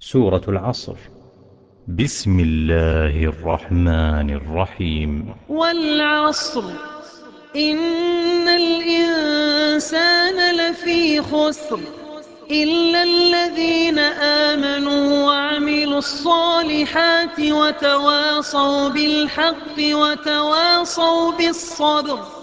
سورة العصر. بسم الله الرحمن الرحيم. والعصر إن الإنسان لفي خسر إلا الذين آمنوا وعملوا الصالحات وتواصوا بالحق وتواصوا بالصبر.